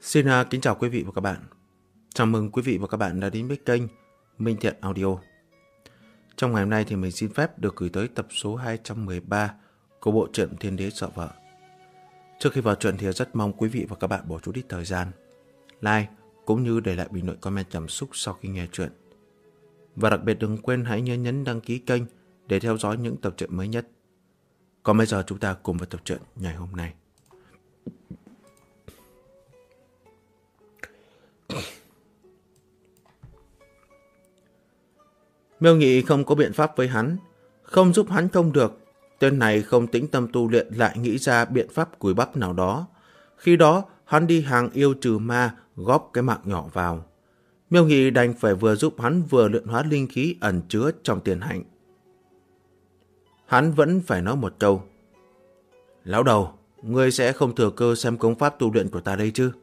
Xin kính chào quý vị và các bạn. Chào mừng quý vị và các bạn đã đến với kênh Minh Thiện Audio. Trong ngày hôm nay thì mình xin phép được gửi tới tập số 213 của bộ truyện Thiên Đế Sợ Vợ. Trước khi vào truyện thì rất mong quý vị và các bạn bỏ chút ít thời gian like cũng như để lại bình luận comment cảm xúc sau khi nghe truyện. Và đặc biệt đừng quên hãy nhấn đăng ký kênh để theo dõi những tập truyện mới nhất. Còn bây giờ chúng ta cùng vào tập truyện ngày hôm nay. Miêu Nghị không có biện pháp với hắn, không giúp hắn không được. Tên này không tĩnh tâm tu luyện lại nghĩ ra biện pháp cùi bắp nào đó. Khi đó hắn đi hàng yêu trừ ma, góp cái mạng nhỏ vào. Miêu Nghị đành phải vừa giúp hắn vừa luyện hóa linh khí ẩn chứa trong tiền hạnh. Hắn vẫn phải nói một câu: lão đầu, ngươi sẽ không thừa cơ xem công pháp tu luyện của ta đây chứ?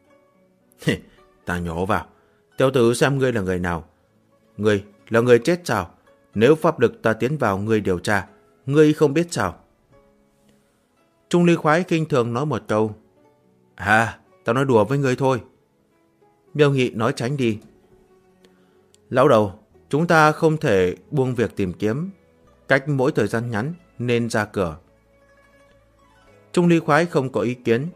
Ta nhổ vào, tiểu tử xem ngươi là người nào. Ngươi là người chết sao? Nếu pháp lực ta tiến vào ngươi điều tra, ngươi không biết sao? Trung Ly Khoái khinh thường nói một câu: ta nói đùa với ngươi thôi. Miêu Nghị nói tránh đi. Lão đầu, chúng ta không thể buông việc tìm kiếm, cách mỗi thời gian ngắn nên ra cửa. Trung Ly Khoái không có ý kiến.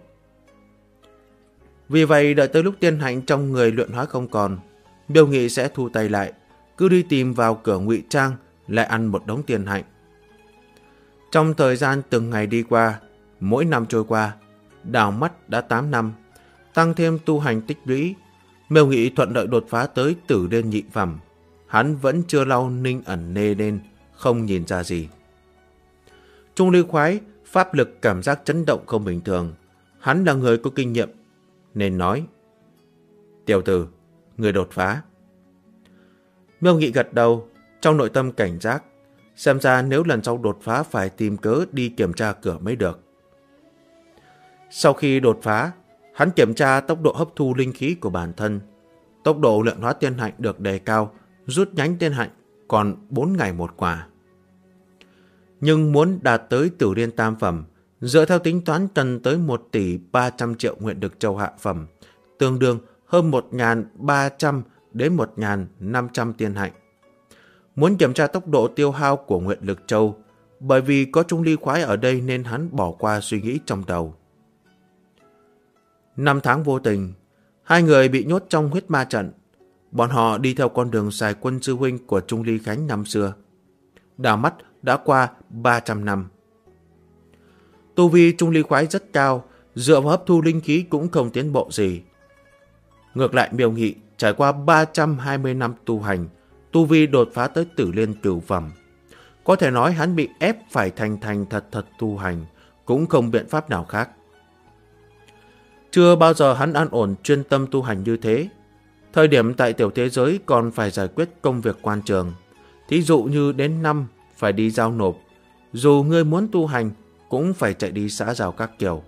Vì vậy đợi tới lúc tiên hạnh trong người luyện hóa không còn, Miêu Nghị sẽ thu tay lại, cứ đi tìm vào cửa ngụy trang, lại ăn một đống tiền hạnh. Trong thời gian từng ngày đi qua, mỗi năm trôi qua, đảo mắt đã 8 năm, tăng thêm tu hành tích lũy, Miêu Nghị thuận lợi đột phá tới tử liên nhị phẩm. Hắn vẫn chưa lau ninh ẩn nê nên không nhìn ra gì. Trung Ly Khoái pháp lực cảm giác chấn động không bình thường. Hắn là người có kinh nghiệm nên nói: tiểu tử, người đột phá. Miêu Nghị gật đầu, trong nội tâm cảnh giác, xem ra nếu lần sau đột phá phải tìm cớ đi kiểm tra cửa mới được. Sau khi đột phá, hắn kiểm tra tốc độ hấp thu linh khí của bản thân. Tốc độ luyện hóa tiên hạnh được đề cao, rút nhánh tiên hạnh còn 4 ngày một quả. Nhưng muốn đạt tới tử liên tam phẩm, dựa theo tính toán cần tới 1 tỷ 300 triệu nguyện lực châu hạ phẩm, tương đương hơn 1.300 đến 1.500 tiên hạnh. Muốn kiểm tra tốc độ tiêu hao của nguyện lực châu, bởi vì có Trung Ly Khoái ở đây nên hắn bỏ qua suy nghĩ trong đầu. 5 tháng vô tình, hai người bị nhốt trong huyết ma trận. Bọn họ đi theo con đường xài quân sư huynh của Trung Ly Khánh năm xưa. Đảo mắt đã qua 300 năm. Tu vi Trung Ly Khoái rất cao, dựa vào hấp thu linh khí cũng không tiến bộ gì. Ngược lại Miêu Nghị trải qua 320 năm tu hành, tu vi đột phá tới tử liên cửu phẩm. Có thể nói hắn bị ép phải thành thật tu hành, cũng không biện pháp nào khác. Chưa bao giờ hắn an ổn chuyên tâm tu hành như thế. Thời điểm tại tiểu thế giới còn phải giải quyết công việc quan trường. Thí dụ như đến năm phải đi giao nộp, dù ngươi muốn tu hành cũng phải chạy đi xã giao các kiểu.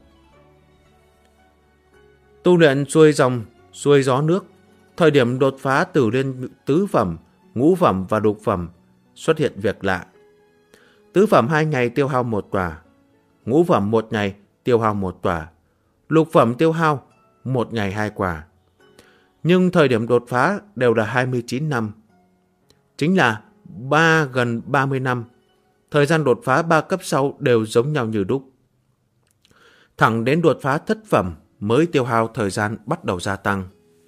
Tu luyện xuôi dòng, xuôi gió nước. Thời điểm đột phá tử liên tứ phẩm, ngũ phẩm và lục phẩm xuất hiện việc lạ. Tứ phẩm 2 ngày tiêu hao 1 quả, ngũ phẩm 1 ngày tiêu hao 1 quả, lục phẩm tiêu hao 1 ngày 2 quả. Nhưng thời điểm đột phá đều là 29 năm. Chính là gần 30 năm. Thời gian đột phá 3 cấp sau đều giống nhau như đúc. Thẳng đến đột phá thất phẩm mới tiêu hao thời gian bắt đầu gia tăng.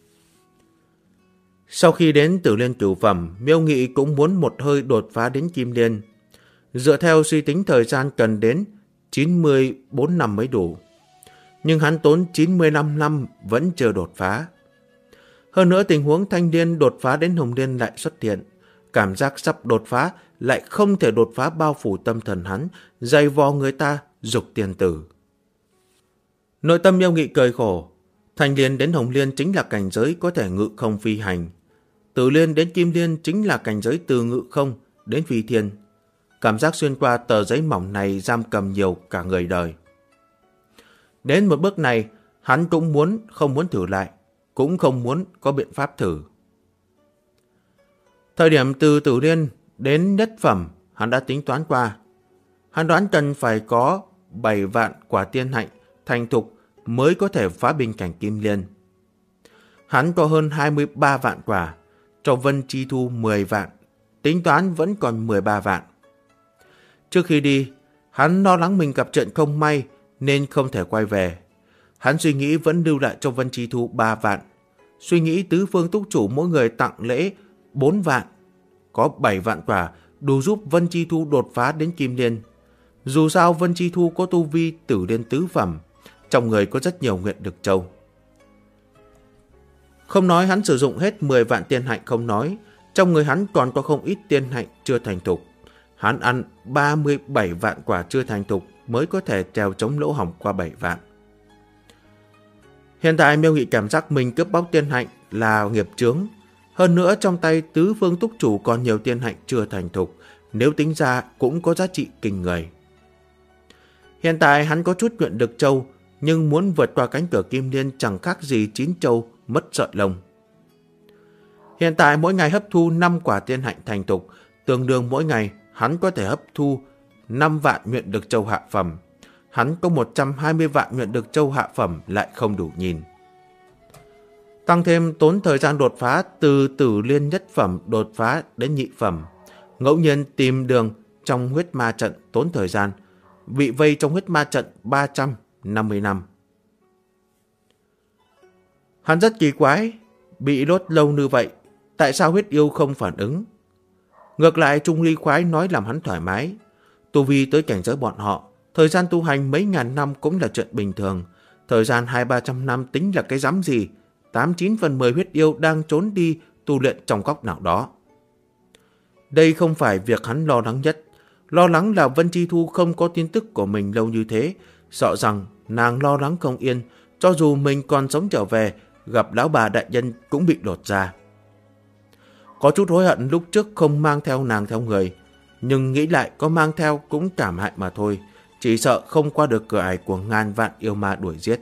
Sau khi đến tử liên cửu phẩm, Miêu Nghị cũng muốn một hơi đột phá đến kim liên. Dựa theo suy tính thời gian cần đến 94 năm mới đủ. Nhưng hắn tốn 95 năm vẫn chưa đột phá. Hơn nữa tình huống thanh liên đột phá đến hồng liên lại xuất hiện. Cảm giác sắp đột phá lại không thể đột phá bao phủ tâm thần hắn, dày vò người ta dục tiền tử. Nội tâm Miêu Nghị cười khổ. Thanh liên đến hồng liên chính là cảnh giới có thể ngự không phi hành. Tử liên đến kim liên chính là cảnh giới từ ngự không đến phi thiên. Cảm giác xuyên qua tờ giấy mỏng này giam cầm nhiều cả người đời. Đến một bước này, hắn cũng không muốn thử lại, cũng không muốn có biện pháp thử. Thời điểm từ tử liên đến nhất phẩm, hắn đã tính toán qua. Hắn đoán cần phải có 7 vạn quả tiên hạnh thành thục mới có thể phá bình cảnh kim liên. Hắn có hơn 23 vạn quả, cho Vân Chi Thu 10 vạn, tính toán vẫn còn 13 vạn. Trước khi đi, hắn lo lắng mình gặp chuyện không may nên không thể quay về. Hắn suy nghĩ vẫn lưu lại cho Vân Chi Thu 3 vạn. Suy nghĩ tứ phương túc chủ mỗi người tặng lễ 4 vạn. Có 7 vạn quả đủ giúp Vân Chi Thu đột phá đến Kim Liên. Dù sao Vân Chi Thu có tu vi tử liên tứ phẩm, trong người có rất nhiều nguyện lực châu. Không nói hắn sử dụng hết 10 vạn tiên hạnh không nói, trong người hắn còn có không ít tiên hạnh chưa thành thục. Hắn ăn 37 vạn quả chưa thành thục mới có thể trèo chống lỗ hổng qua 7 vạn. Hiện tại Miêu Nghị cảm giác mình cướp bóc tiên hạnh là nghiệp chướng. Hơn nữa trong tay tứ phương túc chủ còn nhiều tiên hạnh chưa thành thục, nếu tính ra cũng có giá trị kinh người. Hiện tại hắn có chút nguyện lực châu, nhưng muốn vượt qua cánh cửa Kim Liên chẳng khác gì 9 châu mất sợi lông. Hiện tại mỗi ngày hấp thu 5 quả tiên hạnh thành thục, tương đương mỗi ngày hắn có thể hấp thu 5 vạn nguyện lực châu hạ phẩm. Hắn có 120 vạn nguyện lực châu hạ phẩm lại không đủ nhìn. Tăng thêm tốn thời gian đột phá từ tử liên nhất phẩm đột phá đến nhị phẩm. Ngẫu nhiên tìm đường trong huyết ma trận tốn thời gian, bị vây trong huyết ma trận 350 năm. Hắn rất kỳ quái, bị đốt lâu như vậy, tại sao huyết yêu không phản ứng? Ngược lại Trung Ly khoái nói làm hắn thoải mái. Tu vi tới cảnh giới bọn họ, thời gian tu hành mấy ngàn năm cũng là chuyện bình thường. Thời gian 200-300 năm tính là cái rắm gì? 8-9 phần 10 huyết yêu đang trốn đi tu luyện trong góc nào đó. Đây không phải việc hắn lo lắng nhất. Lo lắng là Vân Chi Thu không có tin tức của mình lâu như thế, sợ rằng nàng lo lắng không yên, cho dù mình còn sống trở về, gặp lão bà đại nhân cũng bị lột ra. Có chút hối hận lúc trước không mang theo nàng theo người, nhưng nghĩ lại có mang theo cũng cảm hại mà thôi, chỉ sợ không qua được cửa ải của ngàn vạn yêu ma đuổi giết.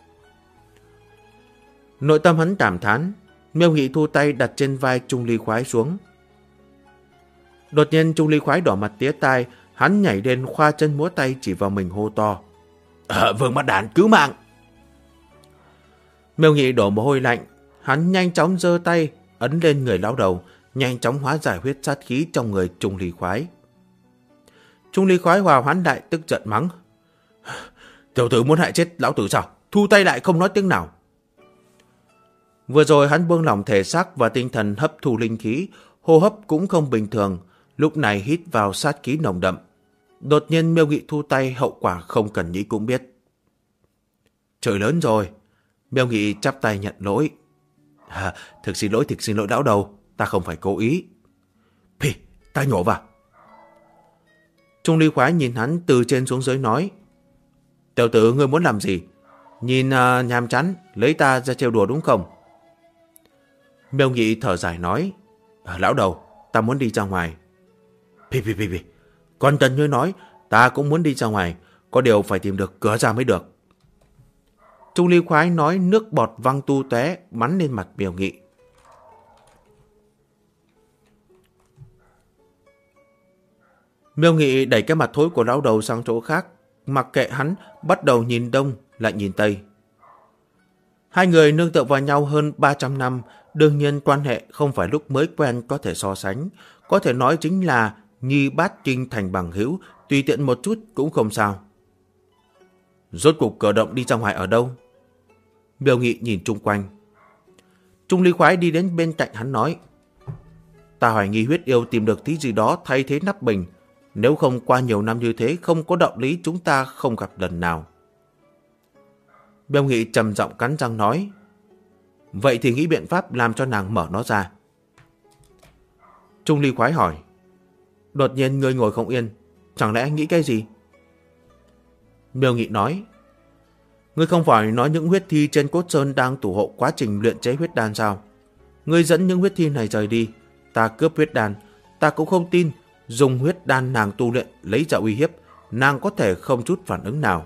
Nội tâm hắn cảm thán, Miêu Nghị thu tay đặt trên vai Trung Ly khoái xuống. Đột nhiên Trung Ly khoái đỏ mặt tía tai, hắn nhảy lên khoa chân múa tay chỉ vào mình hô to. Vương Bắt Đản cứu mạng! Miêu Nghị đổ mồ hôi lạnh, hắn nhanh chóng giơ tay ấn lên người lão đầu, nhanh chóng hóa giải huyết sát khí trong người Trung Ly khoái. Trung Ly khoái hòa hoãn đại tức giận mắng. Tiểu tử muốn hại chết lão tử sao? Thu tay lại không nói tiếng nào. Vừa rồi hắn buông lỏng thể xác và tinh thần hấp thu linh khí, hô hấp cũng không bình thường, lúc này hít vào sát khí nồng đậm. Đột nhiên Miêu Nghị thu tay, hậu quả không cần nghĩ cũng biết. Trời lớn rồi. Miêu Nghị chắp tay nhận lỗi. Thực xin lỗi lão đầu, ta không phải cố ý. Pì, ta nhổ vào. Trung Ly khoái nhìn hắn từ trên xuống dưới nói. Tiểu tử ngươi muốn làm gì? Nhìn nhàm chán, lấy ta ra trêu đùa đúng không? Miêu Nghị thở dài nói. Lão đầu, ta muốn đi ra ngoài. Pì. Còn Tần Như nói, ta cũng muốn đi ra ngoài, có điều phải tìm được cửa ra mới được. Trung Ly khoái nói nước bọt văng tu tóe bắn lên mặt Miêu Nghị. Miêu Nghị đẩy cái mặt thối của lão đầu sang chỗ khác, mặc kệ hắn, bắt đầu nhìn đông lại nhìn tây. Hai người nương tựa vào nhau hơn 300 năm, đương nhiên quan hệ không phải lúc mới quen có thể so sánh, có thể nói chính là nhi bát kinh thành bằng hữu, tùy tiện một chút cũng không sao. Rốt cuộc cửa động đi ra ngoài ở đâu? Miêu Nghị nhìn chung quanh. Trung Ly khoái đi đến bên cạnh hắn nói. Ta hoài nghi huyết yêu tìm được tí gì đó thay thế nắp bình, nếu không qua nhiều năm như thế không có đạo lý chúng ta không gặp lần nào. Miêu Nghị trầm giọng cắn răng nói. Vậy thì nghĩ biện pháp làm cho nàng mở nó ra. Trung Ly khoái hỏi. Đột nhiên ngươi ngồi không yên, chẳng lẽ nghĩ cái gì? Miêu Nghị nói. Ngươi không phải nói những huyết thi trên cốt sơn đang thủ hộ quá trình luyện chế huyết đan sao? Ngươi dẫn những huyết thi này rời đi, ta cướp huyết đan, ta cũng không tin dùng huyết đan nàng tu luyện lấy ra uy hiếp, nàng có thể không chút phản ứng nào.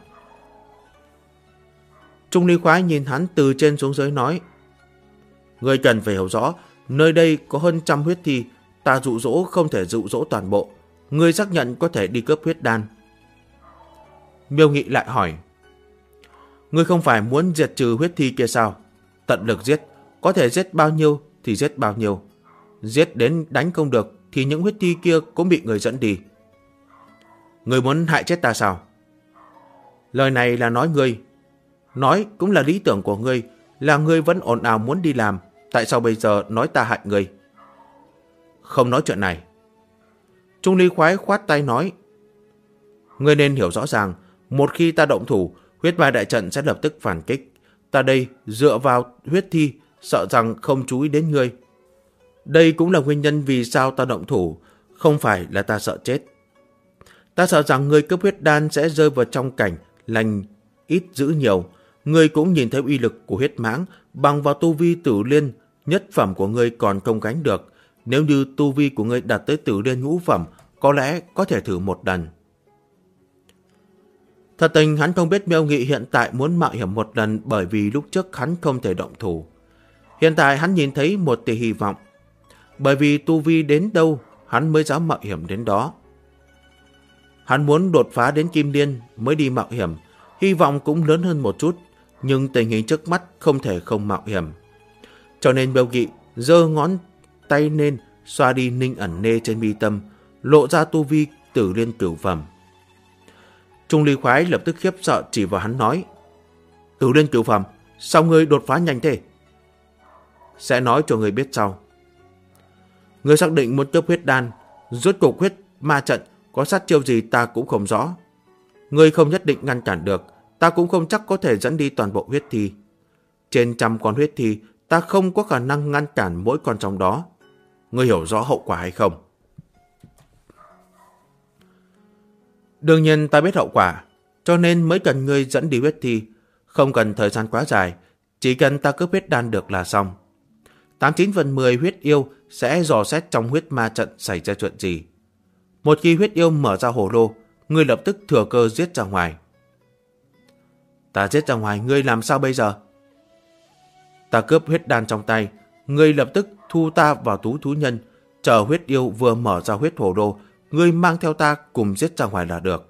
Trung Ly khoái nhìn hắn từ trên xuống dưới nói. Ngươi cần phải hiểu rõ, nơi đây có hơn 100 huyết thi, ta dụ dỗ không thể dụ dỗ toàn bộ. Ngươi xác nhận có thể đi cướp huyết đan. Miêu Nghị lại hỏi. Ngươi không phải muốn diệt trừ huyết thi kia sao? Tận lực giết, có thể giết bao nhiêu thì giết bao nhiêu. Giết đến đánh không được thì những huyết thi kia cũng bị người dẫn đi. Ngươi muốn hại chết ta sao? Lời này là nói ngươi. Nói cũng là lý tưởng của ngươi, là ngươi vẫn ồn ào muốn đi làm. Tại sao bây giờ nói ta hại ngươi? Không nói chuyện này. Trung Ly khoái khoát tay nói. Ngươi nên hiểu rõ ràng, một khi ta động thủ, huyết ma đại trận sẽ lập tức phản kích. Ta đây dựa vào huyết thi, sợ rằng không chú ý đến ngươi. Đây cũng là nguyên nhân vì sao ta động thủ, không phải là ta sợ chết. Ta sợ rằng ngươi cấp huyết đan sẽ rơi vào trong cảnh lành ít giữ nhiều. Ngươi cũng nhìn thấy uy lực của huyết mãng, bằng vào tu vi tử liên nhất phẩm của ngươi còn không gánh được. Nếu như tu vi của ngươi đạt tới tử liên ngũ phẩm, có lẽ có thể thử một lần. Thật tình hắn không biết Miêu Nghị hiện tại muốn mạo hiểm một lần, bởi vì lúc trước hắn không thể động thủ. Hiện tại hắn nhìn thấy một tia hy vọng, bởi vì tu vi đến đâu hắn mới dám mạo hiểm đến đó. Hắn muốn đột phá đến kim liên mới đi mạo hiểm, hy vọng cũng lớn hơn một chút, nhưng tình hình trước mắt không thể không mạo hiểm. Cho nên Miêu Nghị giơ ngón tay lên, xoa đi ninh ẩn nê trên mi tâm, lộ ra tu vi tử liên cửu phẩm. Trung Ly khoái lập tức khiếp sợ chỉ vào hắn nói. Tử liên cửu phẩm, sao ngươi đột phá nhanh thế? Sẽ nói cho ngươi biết sau. Ngươi xác định muốn cấp huyết đan, rốt cuộc huyết ma trận có sát chiêu gì ta cũng không rõ. Ngươi không nhất định ngăn cản được, ta cũng không chắc có thể dẫn đi toàn bộ huyết thi. Trên 100 con huyết thi, ta không có khả năng ngăn cản mỗi con trong đó. Ngươi hiểu rõ hậu quả hay không? Đương nhiên ta biết hậu quả, cho nên mới cần ngươi dẫn đi huyết thi. Không cần thời gian quá dài, chỉ cần ta cướp huyết đan được là xong. 89/10 huyết yêu sẽ dò xét trong huyết ma trận xảy ra chuyện gì. Một khi huyết yêu mở ra hồ lô, ngươi lập tức thừa cơ giết ra ngoài. Ta giết ra ngoài, ngươi làm sao bây giờ? Ta cướp huyết đan trong tay, ngươi lập tức thu ta vào túi thú nhân, chờ huyết yêu vừa mở ra huyết hồ lô, ngươi mang theo ta cùng giết ra ngoài là được.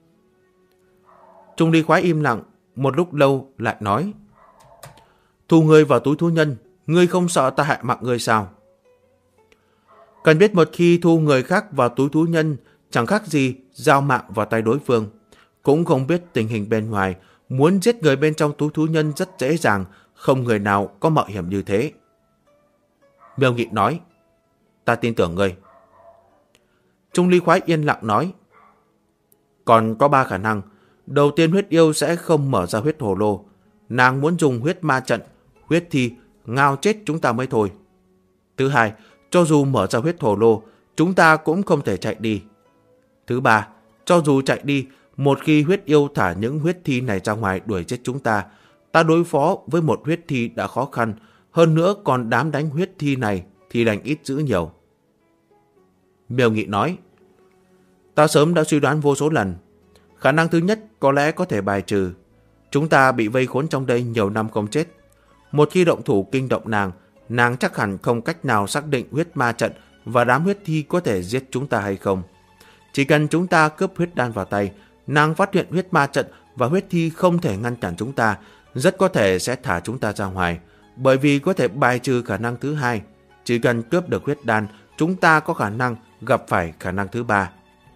Trung Ly khoái im lặng, một lúc lâu lại nói. Thu ngươi vào túi thú nhân, ngươi không sợ ta hại mạng ngươi sao? Cần biết một khi thu người khác vào túi thú nhân, chẳng khác gì giao mạng vào tay đối phương. Cũng không biết tình hình bên ngoài, muốn giết người bên trong túi thú nhân rất dễ dàng, không người nào có mạo hiểm như thế. Miêu Nghị nói. Ta tin tưởng ngươi. Trung Ly khoái yên lặng nói. Còn có 3 khả năng. Đầu tiên, huyết yêu sẽ không mở ra huyết hồ lô. Nàng muốn dùng huyết ma trận, huyết thi, ngao chết chúng ta mới thôi. Thứ hai, cho dù mở ra huyết hồ lô, chúng ta cũng không thể chạy đi. Thứ ba, cho dù chạy đi, một khi huyết yêu thả những huyết thi này ra ngoài đuổi giết chúng ta, ta đối phó với một huyết thi đã khó khăn, hơn nữa còn đám đánh huyết thi này thì đành ít dữ nhiều. Miêu Nghị nói. Ta sớm đã suy đoán vô số lần. Khả năng thứ nhất có lẽ có thể bài trừ. Chúng ta bị vây khốn trong đây nhiều năm không chết. Một khi động thủ kinh động nàng chắc hẳn không cách nào xác định huyết ma trận và đám huyết thi có thể giết chúng ta hay không. Chỉ cần chúng ta cướp huyết đan vào tay, nàng phát hiện huyết ma trận và huyết thi không thể ngăn cản chúng ta, rất có thể sẽ thả chúng ta ra ngoài, bởi vì có thể bài trừ khả năng thứ hai. Chỉ cần cướp được huyết đan, chúng ta có khả năng gặp phải khả năng thứ ba.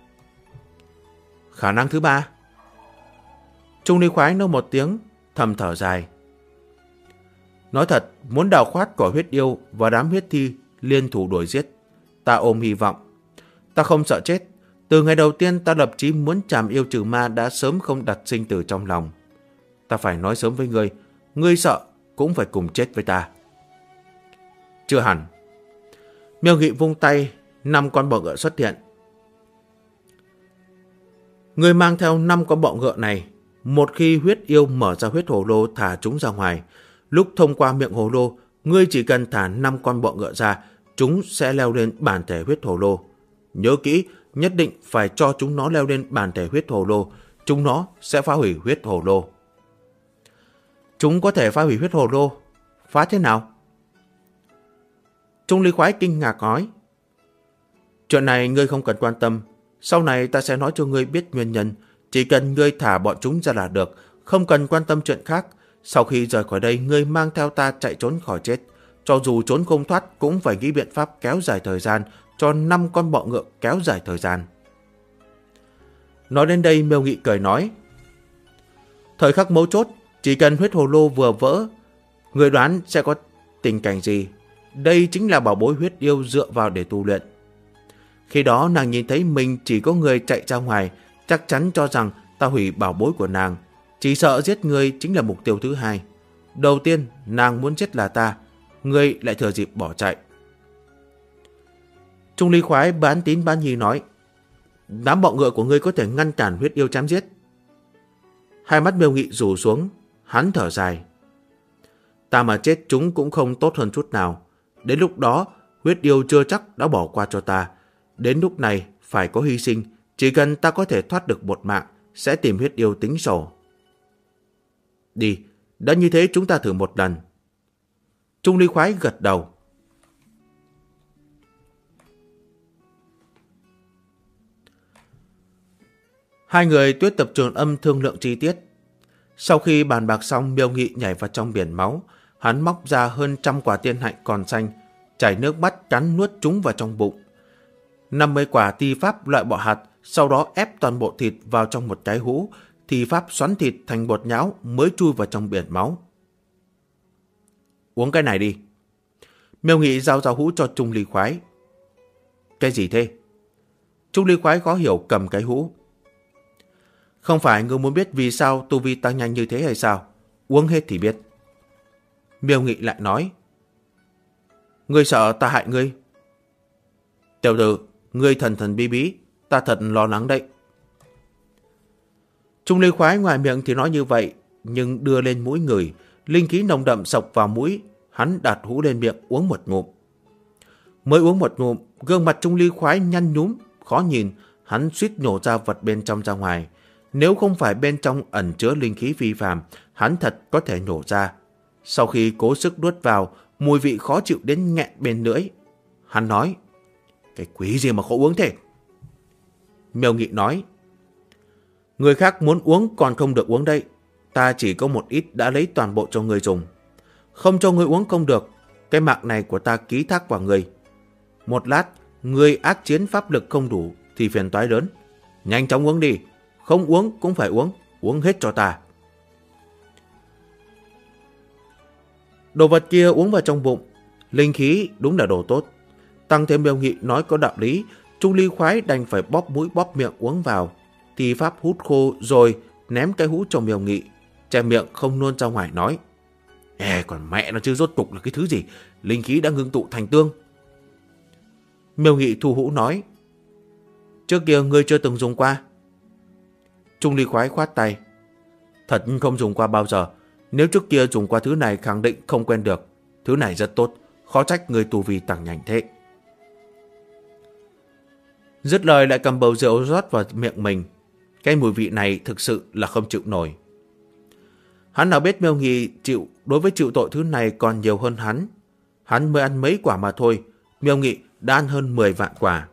Khả năng thứ ba? Trung Ly khoái nô một tiếng, thầm thở dài. Nói thật, muốn đào thoát khỏi huyết yêu và đám huyết thi liên thủ đuổi giết, ta ôm hy vọng. Ta không sợ chết. Từ ngày đầu tiên ta lập chí muốn trảm yêu trừ ma đã sớm không đặt sinh tử trong lòng. Ta phải nói sớm với ngươi, ngươi sợ cũng phải cùng chết với ta. Chưa hẳn. Miêu Nghị vung tay, 5 con bọ ngựa xuất hiện. Ngươi mang theo 5 con bọ ngựa này, một khi huyết yêu mở ra huyết hồ lô thả chúng ra ngoài, lúc thông qua miệng hồ lô, ngươi chỉ cần thả 5 con bọ ngựa ra, chúng sẽ leo lên bản thể huyết hồ lô. Nhớ kỹ, nhất định phải cho chúng nó leo lên bản thể huyết hồ lô, chúng nó sẽ phá hủy huyết hồ lô. Chúng có thể phá hủy huyết hồ lô, phá thế nào? Trung Ly khoái kinh ngạc nói. Chuyện này ngươi không cần quan tâm, sau này ta sẽ nói cho ngươi biết nguyên nhân, chỉ cần ngươi thả bọn chúng ra là được, không cần quan tâm chuyện khác. Sau khi rời khỏi đây, ngươi mang theo ta chạy trốn khỏi chết, cho dù trốn không thoát cũng phải nghĩ biện pháp kéo dài thời gian cho 5 con bọ ngựa kéo dài thời gian. Nói đến đây, Miêu Nghị cười nói, thời khắc mấu chốt, chỉ cần huyết hồ lô vừa vỡ, người đoán sẽ có tình cảnh gì? Đây chính là bảo bối huyết yêu dựa vào để tu luyện. Khi đó nàng nhìn thấy mình chỉ có người chạy ra ngoài, chắc chắn cho rằng ta hủy bảo bối của nàng. Chỉ sợ giết người chính là mục tiêu thứ hai. Đầu tiên, nàng muốn giết là ta, ngươi lại thừa dịp bỏ chạy. Trung Ly Khoái bán tín bán nghi nói, đám bọ ngựa của ngươi có thể ngăn cản huyết yêu chém giết. Hai mắt Miêu Nghị rủ xuống, hắn thở dài. Ta mà chết chúng cũng không tốt hơn chút nào. Đến lúc đó, huyết yêu chưa chắc đã bỏ qua cho ta. Đến lúc này, phải có hy sinh. Chỉ cần ta có thể thoát được một mạng, sẽ tìm huyết yêu tính sổ. Đi, đã như thế chúng ta thử một lần. Trung Ly Khoái gật đầu. Hai người Tuyết Tập Trường Âm thương lượng chi tiết. Sau khi bàn bạc xong, Miêu Nghị nhảy vào trong biển máu. Hắn móc ra hơn 100 quả tiên hạnh còn xanh, chảy nước mắt cắn nuốt chúng vào trong bụng. 50 quả thi pháp loại bọ hạt, sau đó ép toàn bộ thịt vào trong một cái hũ, thi pháp xoắn thịt thành bột nhão mới chui vào trong biển máu. Uống cái này đi. Miêu Nghị giao hũ cho Trung Ly Khoái. Cái gì thế? Trung Ly Khoái khó hiểu cầm cái hũ. Không phải ngươi muốn biết vì sao tu vi tăng nhanh như thế hay sao? Uống hết thì biết. Miêu Nghị lại nói. Ngươi sợ ta hại ngươi? Tiểu tử, ngươi thần thần bí bí, ta thật lo lắng đấy. Trung Ly Khoái ngoài miệng thì nói như vậy, nhưng đưa lên mũi người, linh khí nồng đậm sộc vào mũi, hắn đặt hũ lên miệng uống một ngụm. Mới uống một ngụm, gương mặt Trung Ly Khoái nhăn nhúm, khó nhìn, hắn suýt nhổ ra vật bên trong ra ngoài. Nếu không phải bên trong ẩn chứa linh khí phi phàm, hắn thật có thể nhổ ra. Sau khi cố sức nuốt vào, mùi vị khó chịu đến nghẹn bên lưỡi. Hắn nói, cái quỷ gì mà khó uống thế? Miêu Nghị nói, người khác muốn uống còn không được uống đây. Ta chỉ có một ít đã lấy toàn bộ cho người dùng. Không cho người uống không được. Cái mạng này của ta ký thác vào người. Một lát, người ác chiến pháp lực không đủ thì phiền toái lớn. Nhanh chóng uống đi. Không uống cũng phải uống. Uống hết cho ta. Đồ vật kia uống vào trong bụng. Linh khí đúng là đồ tốt. Tăng thêm Miêu Nghị nói có đạo lý. Trung Ly Khoái đành phải bóp mũi bóp miệng uống vào. Thì pháp hút khô rồi ném cái hũ cho Miêu Nghị. Che miệng không nôn ra ngoài nói, còn mẹ nó chứ rốt cục là cái thứ gì? Linh khí đã ngưng tụ thành tương. Miêu Nghị thu hũ nói, trước kia ngươi chưa từng dùng qua. Trung Ly Khoái khoát tay, thật không dùng qua bao giờ. Nếu trước kia dùng qua thứ này khẳng định không quen được. Thứ này rất tốt, khó trách người tu vi tăng nhanh thế. Dứt lời lại cầm bầu rượu rót vào miệng mình. Cái mùi vị này thực sự là không chịu nổi. Hắn nào biết Miêu Nghị đối với chịu tội thứ này còn nhiều hơn hắn. Hắn mới ăn mấy quả mà thôi, Miêu Nghị đã ăn hơn 10 vạn quả.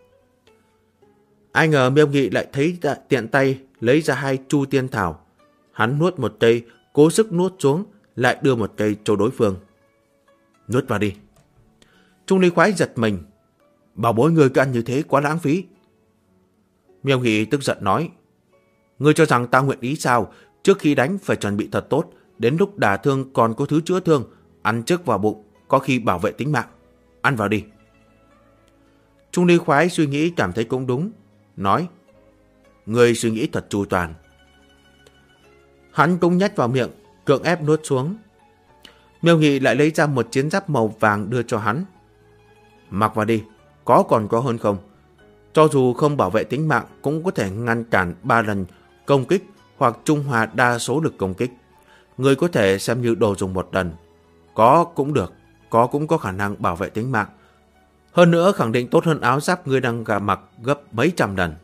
Ai ngờ Miêu Nghị lại thấy tiện tay lấy ra 2 chu tiên thảo. Hắn nuốt một cây, cố sức nuốt xuống, lại đưa một cây cho đối phương. Nuốt vào đi. Trung Ly Khoái giật mình. Bảo bối người cứ ăn như thế quá lãng phí. Miêu Nghị tức giận nói, ngươi cho rằng ta nguyện ý sao? Trước khi đánh phải chuẩn bị thật tốt. Đến lúc đả thương còn có thứ chữa thương. Ăn trước vào bụng, có khi bảo vệ tính mạng. Ăn vào đi. Trung Ly Khoái suy nghĩ cảm thấy cũng đúng. Nói, ngươi suy nghĩ thật chu toàn. Hắn cũng nhét vào miệng, cưỡng ép nuốt xuống. Miêu Nghị lại lấy ra một chiến giáp màu vàng đưa cho hắn. Mặc vào đi, còn có hơn không? Cho dù không bảo vệ tính mạng cũng có thể ngăn cản 3 lần công kích hoặc trung hòa đa số lực công kích. Người có thể xem như đồ dùng một lần. Có cũng được, cũng có khả năng bảo vệ tính mạng. Hơn nữa khẳng định tốt hơn áo giáp người đang mặc gấp mấy trăm lần.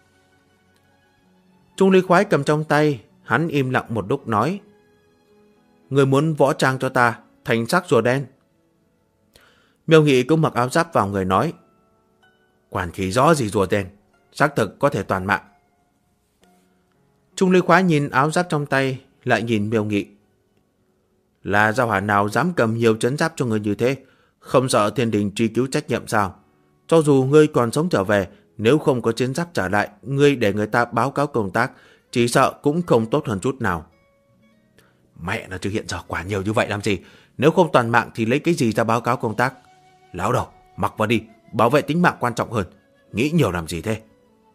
Trung Ly Khoái cầm trong tay, hắn im lặng một lúc nói, người muốn võ trang cho ta, thành xác rùa đen. Miêu Nghị cũng mặc áo giáp vào người nói, quản khí rõ gì rùa đen, xác thực có thể toàn mạng. Trung Ly Khoái nhìn áo giáp trong tay, lại nhìn Miêu Nghị. Là giao hỏa nào dám cầm nhiều trấn giáp cho ngươi như thế? Không sợ thiên đình truy cứu trách nhiệm sao? Cho dù ngươi còn sống trở về, nếu không có chiến giáp trả lại, ngươi để người ta báo cáo công tác, chỉ sợ cũng không tốt hơn chút nào. Mẹ nó chứ, hiện giờ quả nhiều như vậy làm gì? Nếu không toàn mạng thì lấy cái gì ra báo cáo công tác? Lão đầu, mặc vào đi, bảo vệ tính mạng quan trọng hơn. Nghĩ nhiều làm gì thế?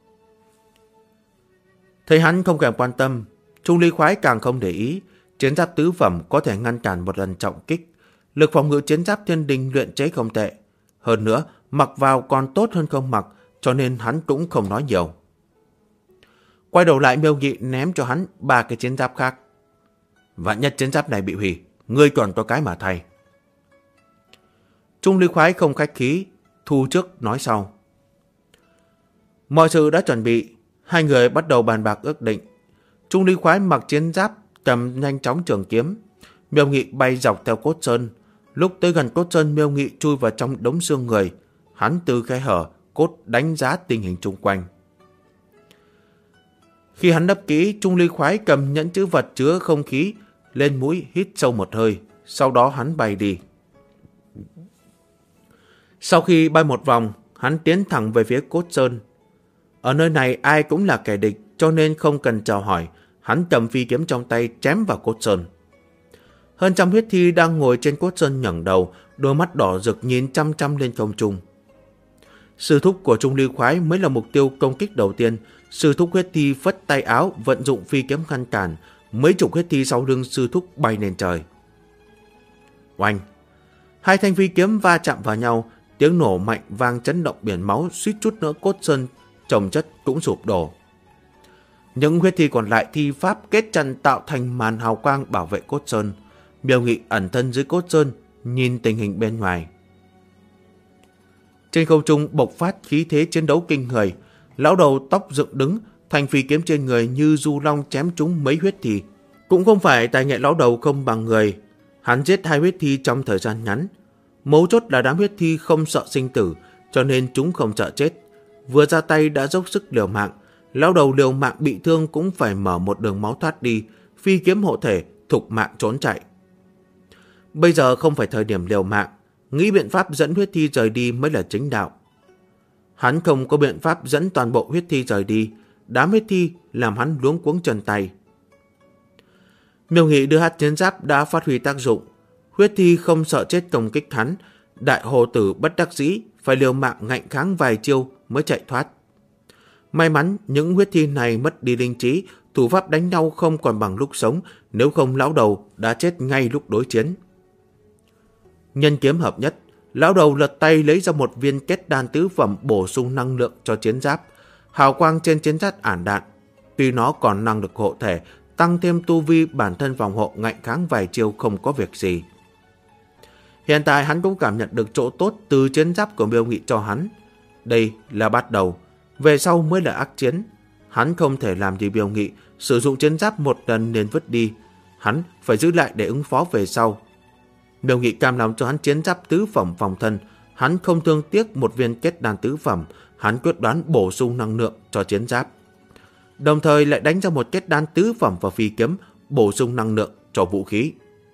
Thấy hắn không kèm quan tâm, Trung Ly Khoái càng không để ý. Chiến giáp tứ phẩm có thể ngăn cản một lần trọng kích. Lực phòng ngự chiến giáp thiên đình luyện chế không tệ. Hơn nữa, mặc vào còn tốt hơn không mặc, cho nên hắn cũng không nói nhiều. Quay đầu lại, Miêu Nghị ném cho hắn 3 cái chiến giáp khác. Vạn nhất chiến giáp này bị hủy, ngươi còn có cái mà thay. Trung Ly Khoái không khách khí, thu trước nói sau. Mọi sự đã chuẩn bị, hai người bắt đầu bàn bạc ước định. Trung Ly Khoái mặc chiến giáp, cầm nhanh chóng trường kiếm. Miêu Nghị bay dọc theo cốt sơn. Lúc tới gần cốt sơn, Miêu Nghị chui vào trong đống xương người. Hắn từ khe hở cốt đánh giá tình hình chung quanh. Khi hắn đắp kỹ, Trung Ly Khoái cầm nhẫn chữ vật chứa không khí lên mũi, hít sâu một hơi. Sau đó hắn bay đi. Sau khi bay một vòng, hắn tiến thẳng về phía cốt sơn. Ở nơi này ai cũng là kẻ địch, cho nên không cần chào hỏi. Hắn cầm phi kiếm trong tay chém vào cốt sơn. Hơn trăm huyết thi đang ngồi trên cốt sơn ngẩng đầu, đôi mắt đỏ rực nhìn chăm chăm lên không trung. Sư thúc của Trung Ly Khoái mới là mục tiêu công kích đầu tiên. Sư thúc huyết thi phất tay áo, vận dụng phi kiếm ngăn cản. Mấy chục huyết thi sau lưng sư thúc bay lên trời. Oanh! Hai thanh phi kiếm va chạm vào nhau, tiếng nổ mạnh vang chấn động biển máu, suýt chút nữa cốt sơn chồng chất cũng sụp đổ. Những huyết thi còn lại thi pháp kết trận tạo thành màn hào quang bảo vệ cốt sơn. Miêu Nghị ẩn thân dưới cốt sơn, nhìn tình hình bên ngoài. Trên không trung bộc phát khí thế chiến đấu kinh người. Lão đầu tóc dựng đứng, thanh phi kiếm trên người như du long chém trúng mấy huyết thi. Cũng không phải tài nghệ lão đầu không bằng người, hắn giết 2 huyết thi trong thời gian ngắn. Mấu chốt là đám huyết thi không sợ sinh tử, cho nên chúng không sợ chết. Vừa ra tay đã dốc sức liều mạng. Lão đầu liều mạng bị thương cũng phải mở một đường máu thoát đi, phi kiếm hộ thể, thục mạng trốn chạy. Bây giờ không phải thời điểm liều mạng, nghĩ biện pháp dẫn huyết thi rời đi mới là chính đạo. Hắn không có biện pháp dẫn toàn bộ huyết thi rời đi, đám huyết thi làm hắn luống cuống chân tay. Miêu Nghị đưa hạt chiến giáp đã phát huy tác dụng, huyết thi không sợ chết công kích hắn. Đại hồ tử bất đắc dĩ phải liều mạng ngạnh kháng vài chiêu mới chạy thoát. May mắn những huyết thi này mất đi linh trí, thủ pháp đánh nhau không còn bằng lúc sống, nếu không lão đầu đã chết ngay lúc đối chiến. Nhân kiếm hợp nhất, lão đầu lật tay lấy ra một viên kết đan tứ phẩm bổ sung năng lượng cho chiến giáp. Hào quang trên chiến giáp ảm đạm, tuy nó còn năng lực hộ thể, tăng thêm tu vi bản thân phòng hộ ngạnh kháng vài chiêu không có việc gì. Hiện tại hắn cũng cảm nhận được chỗ tốt từ chiến giáp của Miêu Nghị cho hắn. Đây là bắt đầu, về sau mới là ác chiến. Hắn không thể làm gì Miêu Nghị sử dụng chiến giáp một lần nên vứt đi. Hắn phải giữ lại để ứng phó về sau. Miêu Nghị cam lòng cho hắn chiến giáp tứ phẩm phòng thân. Hắn không thương tiếc một viên kết đan tứ phẩm. Hắn quyết đoán bổ sung năng lượng cho chiến giáp, đồng thời lại đánh ra một kết đan tứ phẩm vào phi kiếm, bổ sung năng lượng cho vũ khí.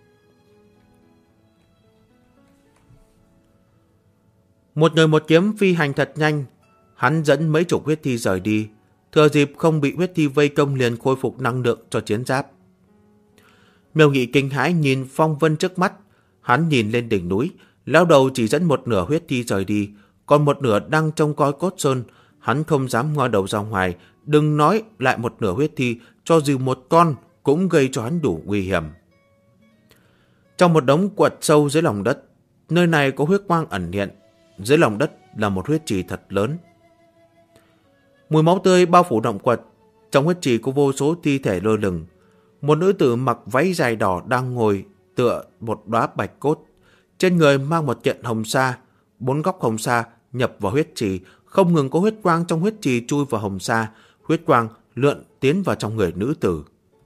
Một người một kiếm phi hành thật nhanh. Hắn dẫn mấy chục huyết thi rời đi, thừa dịp không bị huyết thi vây công liền khôi phục năng lượng cho chiến giáp. Miêu Nghị kinh hãi nhìn phong vân trước mắt. Hắn nhìn lên đỉnh núi, lão đầu chỉ dẫn một nửa huyết thi rời đi, còn một nửa đang trông coi cốt sơn. Hắn không dám ngoi đầu ra ngoài, đừng nói lại một nửa huyết thi, cho dù một con cũng gây cho hắn đủ nguy hiểm. Trong một đống quật sâu dưới lòng đất, nơi này có huyết quang ẩn hiện. Dưới lòng đất là một huyết trì thật lớn. Mùi máu tươi bao phủ động quật. Trong huyết trì có vô số thi thể lơ lửng. Một nữ tử mặc váy dài đỏ đang ngồi tựa một đóa bạch cốt, trên người mang một kiện hồng sa. 4 góc hồng sa nhập vào huyết trì, không ngừng có huyết quang trong huyết trì chui vào hồng sa. Huyết quang lượn tiến vào trong người nữ tử.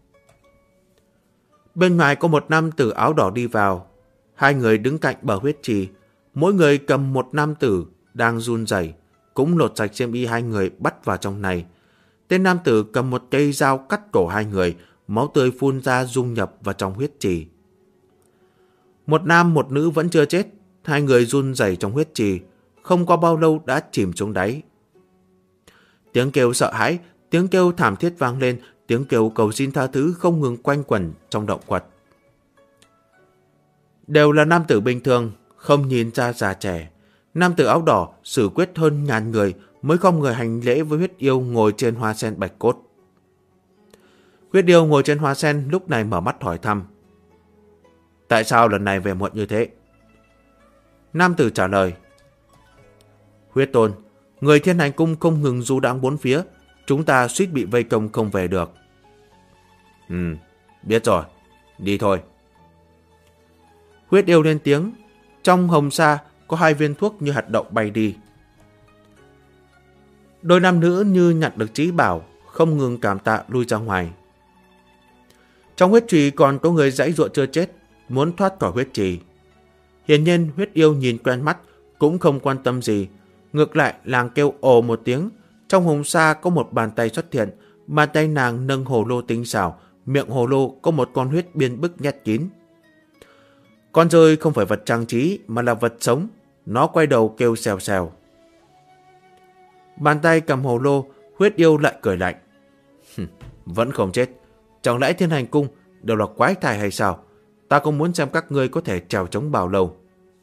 Bên ngoài có một nam tử áo đỏ đi vào. 2 người đứng cạnh bờ huyết trì, mỗi người cầm một nam tử đang run rẩy, cũng lột sạch xiêm y 2 người bắt vào trong này. Tên nam tử cầm một cây dao cắt cổ 2 người, máu tươi phun ra dung nhập vào trong huyết trì. Một nam một nữ vẫn chưa chết, hai người run rẩy trong huyết trì, không qua bao lâu đã chìm xuống đáy. Tiếng kêu sợ hãi, tiếng kêu thảm thiết vang lên, tiếng kêu cầu xin tha thứ không ngừng quanh quẩn trong động quật. Đều là nam tử bình thường, không nhìn ra già trẻ. Nam tử áo đỏ xử quyết hơn ngàn người mới không người hành lễ với huyết yêu ngồi trên hoa sen bạch cốt. Huyết yêu ngồi trên hoa sen lúc này mở mắt hỏi thăm. Tại sao lần này về muộn như thế? Nam tử trả lời. Huyết tôn, người Thiên Hành Cung không ngừng du đãng bốn phía, chúng ta suýt bị vây công không về được. Biết rồi, đi thôi. Huyết yêu lên tiếng, trong hồng sa có hai viên thuốc như hạt đậu bay đi. Đôi nam nữ như nhặt được trí bảo, không ngừng cảm tạ lui ra ngoài. Trong huyết trì còn có người giãy giụa chưa chết, muốn thoát khỏi huyết trì. Hiển nhiên huyết yêu nhìn quen mắt, cũng không quan tâm gì. Ngược lại làng kêu ồ một tiếng, trong hồng sa có một bàn tay xuất hiện, bàn tay nàng nâng hồ lô tinh xảo, miệng hồ lô có một con huyết biên bức nhét kín. Con rơi không phải vật trang trí mà là vật sống, nó quay đầu kêu xèo xèo. Bàn tay cầm hồ lô, huyết yêu lại cười lạnh. Vẫn không chết, chẳng lẽ Thiên Hành Cung đều là quái thai hay sao? Ta cũng muốn xem các ngươi có thể trèo chống bao lâu.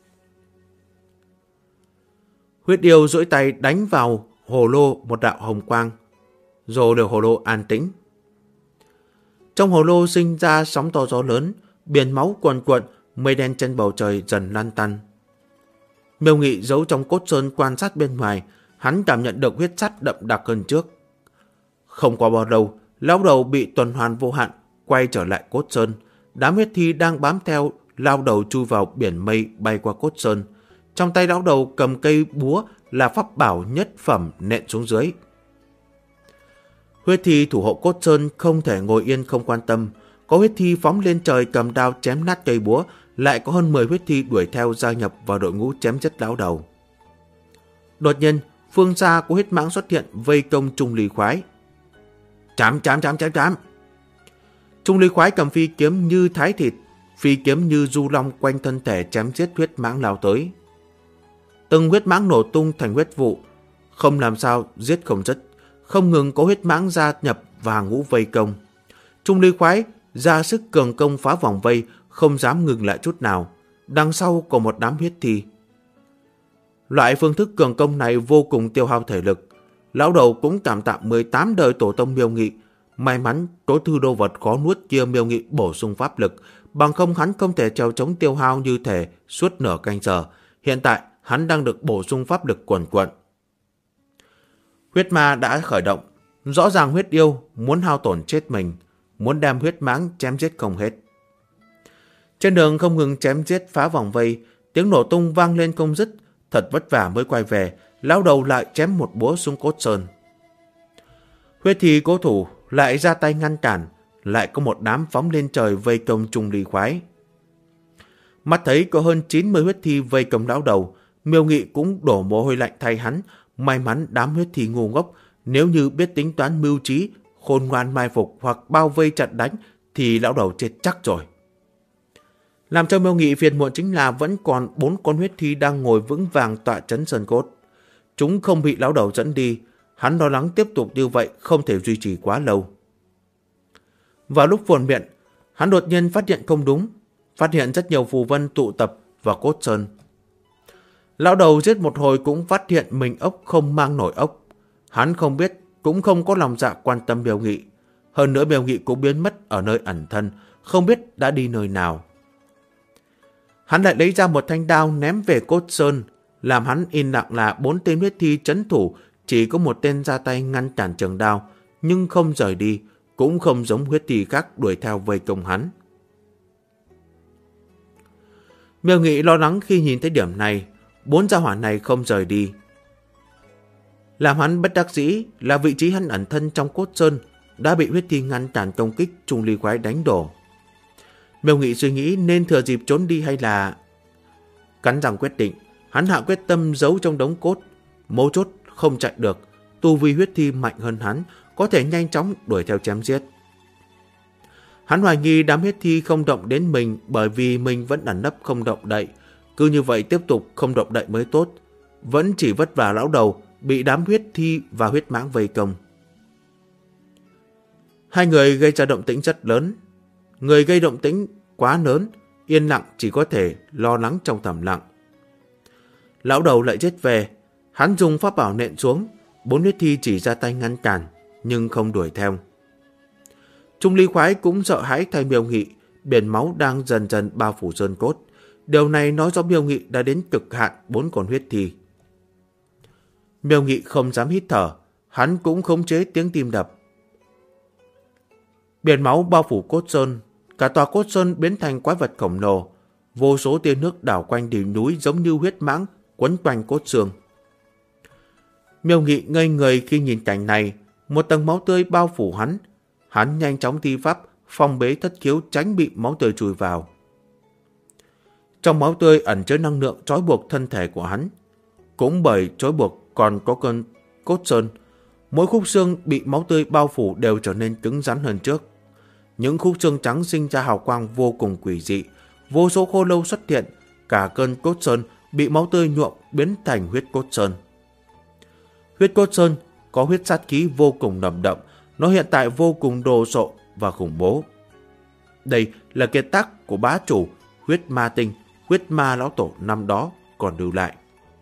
Huyết yêu duỗi tay đánh vào hồ lô một đạo hồng quang, rồi đều hồ lô an tĩnh. Trong hồ lô sinh ra sóng to gió lớn, biển máu cuồn cuộn, mây đen trên bầu trời dần lan tăn. Miêu Nghị giấu trong cốt sơn quan sát bên ngoài, hắn cảm nhận được huyết sắt đậm đặc hơn trước. Không qua bao lâu, lão đầu bị tuần hoàn vô hạn quay trở lại cốt sơn. Đám huyết thi đang bám theo lao đầu chui vào biển mây bay qua cốt sơn. Trong tay lão đầu cầm cây búa là pháp bảo nhất phẩm nện xuống dưới. Huyết thi thủ hộ cốt sơn không thể ngồi yên không quan tâm. Có huyết thi phóng lên trời cầm đao chém nát cây búa, lại có hơn 10 huyết thi đuổi theo gia nhập vào đội ngũ chém giết lão đầu. Đột nhiên, phương xa có huyết mãng xuất hiện vây công Trung Lý Khoái. Chám. Trung Lý Khoái cầm phi kiếm như thái thịt, phi kiếm như du long quanh thân thể chém giết huyết mãng lao tới. Từng huyết mãng nổ tung thành huyết vụ, không làm sao giết không dứt, không ngừng có huyết mãng gia nhập vào ngũ vây công. Trung Lý Khoái ra sức cường công phá vòng vây, không dám ngừng lại chút nào. Đằng sau có một đám huyết thi. Loại phương thức cường công này vô cùng tiêu hao thể lực. Lão đầu cũng cảm tạ 18 đời tổ tông Miêu Nghị. May mắn có thư đô vật khó nuốt kia Miêu Nghị bổ sung pháp lực, bằng không hắn không thể trèo chống tiêu hao như thể suốt nửa canh giờ. Hiện tại hắn đang được bổ sung pháp lực quần quận. Huyết ma đã khởi động. Rõ ràng huyết yêu muốn hao tổn chết mình, muốn đem huyết mãng chém giết không hết. Trên đường không ngừng chém giết phá vòng vây, tiếng nổ tung vang lên không dứt. Thật vất vả mới quay về, lão đầu lại chém một búa xuống cốt sơn. Huyết thi cố thủ lại ra tay ngăn cản, lại có một đám phóng lên trời vây công Trung Lý Khoái. Mắt thấy có hơn 90 huyết thi vây công lão đầu, Miêu Nghị cũng đổ mồ hôi lạnh thay hắn. May mắn đám huyết thi ngu ngốc, nếu như biết tính toán mưu trí, khôn ngoan mai phục hoặc bao vây chặn đánh thì lão đầu chết chắc rồi. Làm cho Miêu Nghị phiền muộn chính là vẫn còn 4 con huyết thi đang ngồi vững vàng tọa trấn sơn cốt. Chúng không bị lão đầu dẫn đi, hắn lo lắng tiếp tục như vậy không thể duy trì quá lâu. Vào lúc buồn miệng, hắn đột nhiên phát hiện không đúng, phát hiện rất nhiều phù vân tụ tập vào cốt sơn. Lão đầu giết một hồi cũng phát hiện mình ốc không mang nổi ốc. Hắn không biết, cũng không có lòng dạ quan tâm Miêu Nghị. Hơn nữa Miêu Nghị cũng biến mất ở nơi ẩn thân, không biết đã đi nơi nào. Hắn lại lấy ra một thanh đao ném về cốt sơn, làm hắn in lặng là 4 tên huyết thi trấn thủ, chỉ có một tên ra tay ngăn cản trường đao, nhưng không rời đi, cũng không giống huyết thi khác đuổi theo vây công hắn. Miêu Nghị lo lắng khi nhìn thấy điểm này, 4 gia hỏa này không rời đi. Làm hắn bất đắc dĩ là vị trí hắn ẩn thân trong cốt sơn đã bị huyết thi ngăn cản công kích Trung Lý Khoái đánh đổ. Miêu Nghị suy nghĩ nên thừa dịp trốn đi hay là... Cắn răng quyết định, hắn hạ quyết tâm giấu trong đống cốt. Mấu chốt không chạy được, tu vi huyết thi mạnh hơn hắn, có thể nhanh chóng đuổi theo chém giết. Hắn hoài nghi đám huyết thi không động đến mình bởi vì mình vẫn ẩn nấp không động đậy. Cứ như vậy tiếp tục không động đậy mới tốt. Vẫn chỉ vất vả lão đầu bị đám huyết thi và huyết mãng vây công. Hai người gây ra động tĩnh rất lớn. Người gây động tĩnh quá lớn, yên lặng chỉ có thể lo lắng trong thầm lặng. Lão đầu lại giết về. Hắn dùng pháp bảo nện xuống. 4 huyết thi chỉ ra tay ngăn cản, nhưng không đuổi theo. Trung Ly Khoái cũng sợ hãi thay Miêu Nghị. Biển máu đang dần dần bao phủ sơn cốt. Điều này nói rõ Miêu Nghị đã đến cực hạn 4 con huyết thi. Miêu Nghị không dám hít thở. Hắn cũng khống chế tiếng tim đập. Biển máu bao phủ cốt sơn. Cả tòa cốt sơn biến thành quái vật khổng lồ. Vô số tia nước đảo quanh đỉnh núi giống như huyết mãng quấn quanh cốt xương. Miêu Nghị ngây người khi nhìn cảnh này. Một tầng máu tươi bao phủ hắn. Hắn nhanh chóng thi pháp phong bế thất khiếu tránh bị máu tươi chui vào. Trong máu tươi ẩn chứa năng lượng trói buộc thân thể của hắn. Cũng bởi trói buộc còn có cơn cốt sơn, mỗi khúc xương bị máu tươi bao phủ đều trở nên cứng rắn hơn trước. Những khúc xương trắng sinh ra hào quang vô cùng quỷ dị. Vô số khô lâu xuất hiện. Cả cơn cốt sơn bị máu tươi nhuộm biến thành huyết cốt sơn. Huyết cốt sơn có huyết sát khí vô cùng nồng đậm. Nó hiện tại vô cùng đồ sộ và khủng bố. Đây là kiệt tác của bá chủ huyết ma tinh, huyết ma lão tổ năm đó còn lưu lại.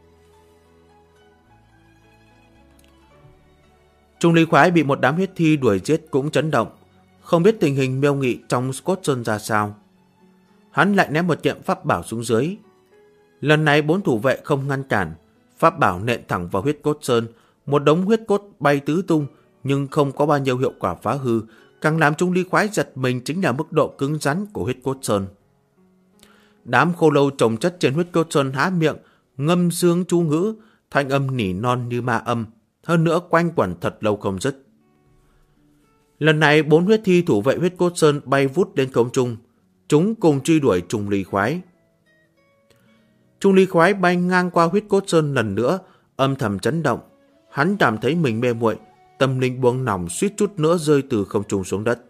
Trung Ly Khoái bị một đám huyết thi đuổi giết cũng chấn động. Không biết tình hình Miêu Nghị trong cốt sơn ra sao. Hắn lại ném một kiện pháp bảo xuống dưới. Lần này 4 thủ vệ không ngăn cản. Pháp bảo nện thẳng vào huyết cốt sơn. Một đống huyết cốt bay tứ tung, nhưng không có bao nhiêu hiệu quả phá hư. Càng làm Trung Ly Khoái giật mình chính là mức độ cứng rắn của huyết cốt sơn. Đám khô lâu trồng chất trên huyết cốt sơn há miệng, ngâm sướng chú ngữ, thanh âm nỉ non như ma âm, hơn nữa quanh quẩn thật lâu không dứt. Lần này 4 huyết thi thủ vệ huyết cốt sơn bay vút lên không trung, chúng cùng truy đuổi Trung Ly Khoái. Trung Ly Khoái bay ngang qua huyết cốt sơn lần nữa, âm thầm chấn động. Hắn cảm thấy mình mê muội, tâm linh buông lỏng suýt chút nữa rơi từ không trung xuống đất.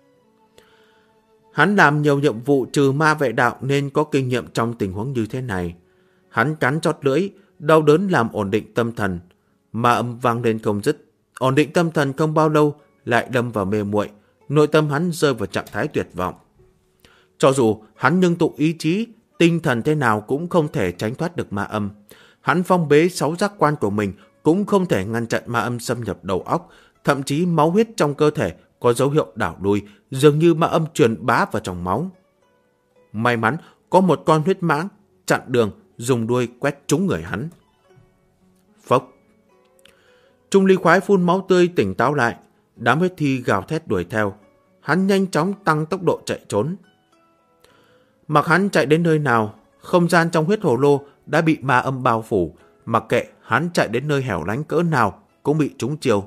Hắn làm nhiều nhiệm vụ trừ ma vệ đạo nên có kinh nghiệm trong tình huống như thế này. Hắn cắn chót lưỡi, đau đớn làm ổn định tâm thần. Ma âm vang lên không dứt. Ổn định tâm thần không bao lâu lại đâm vào mê muội. Nội tâm hắn rơi vào trạng thái tuyệt vọng. Cho dù hắn ngưng tụ ý chí, tinh thần thế nào cũng không thể tránh thoát được ma âm. Hắn phong bế 6 giác quan của mình cũng không thể ngăn chặn ma âm xâm nhập đầu óc. Thậm chí máu huyết trong cơ thể có dấu hiệu đảo đuôi, dường như ma âm truyền bá vào trong máu. May mắn có một con huyết mãng chặn đường, dùng đuôi quét trúng người hắn. Phốc. Trung Ly Khoái phun máu tươi tỉnh táo lại. Đám huyết thi gào thét đuổi theo. Hắn nhanh chóng tăng tốc độ chạy trốn. Mặc hắn chạy đến nơi nào, không gian trong huyết hồ lô đã bị ma âm bao phủ. Mặc kệ hắn chạy đến nơi hẻo lánh cỡ nào cũng bị trúng chiêu.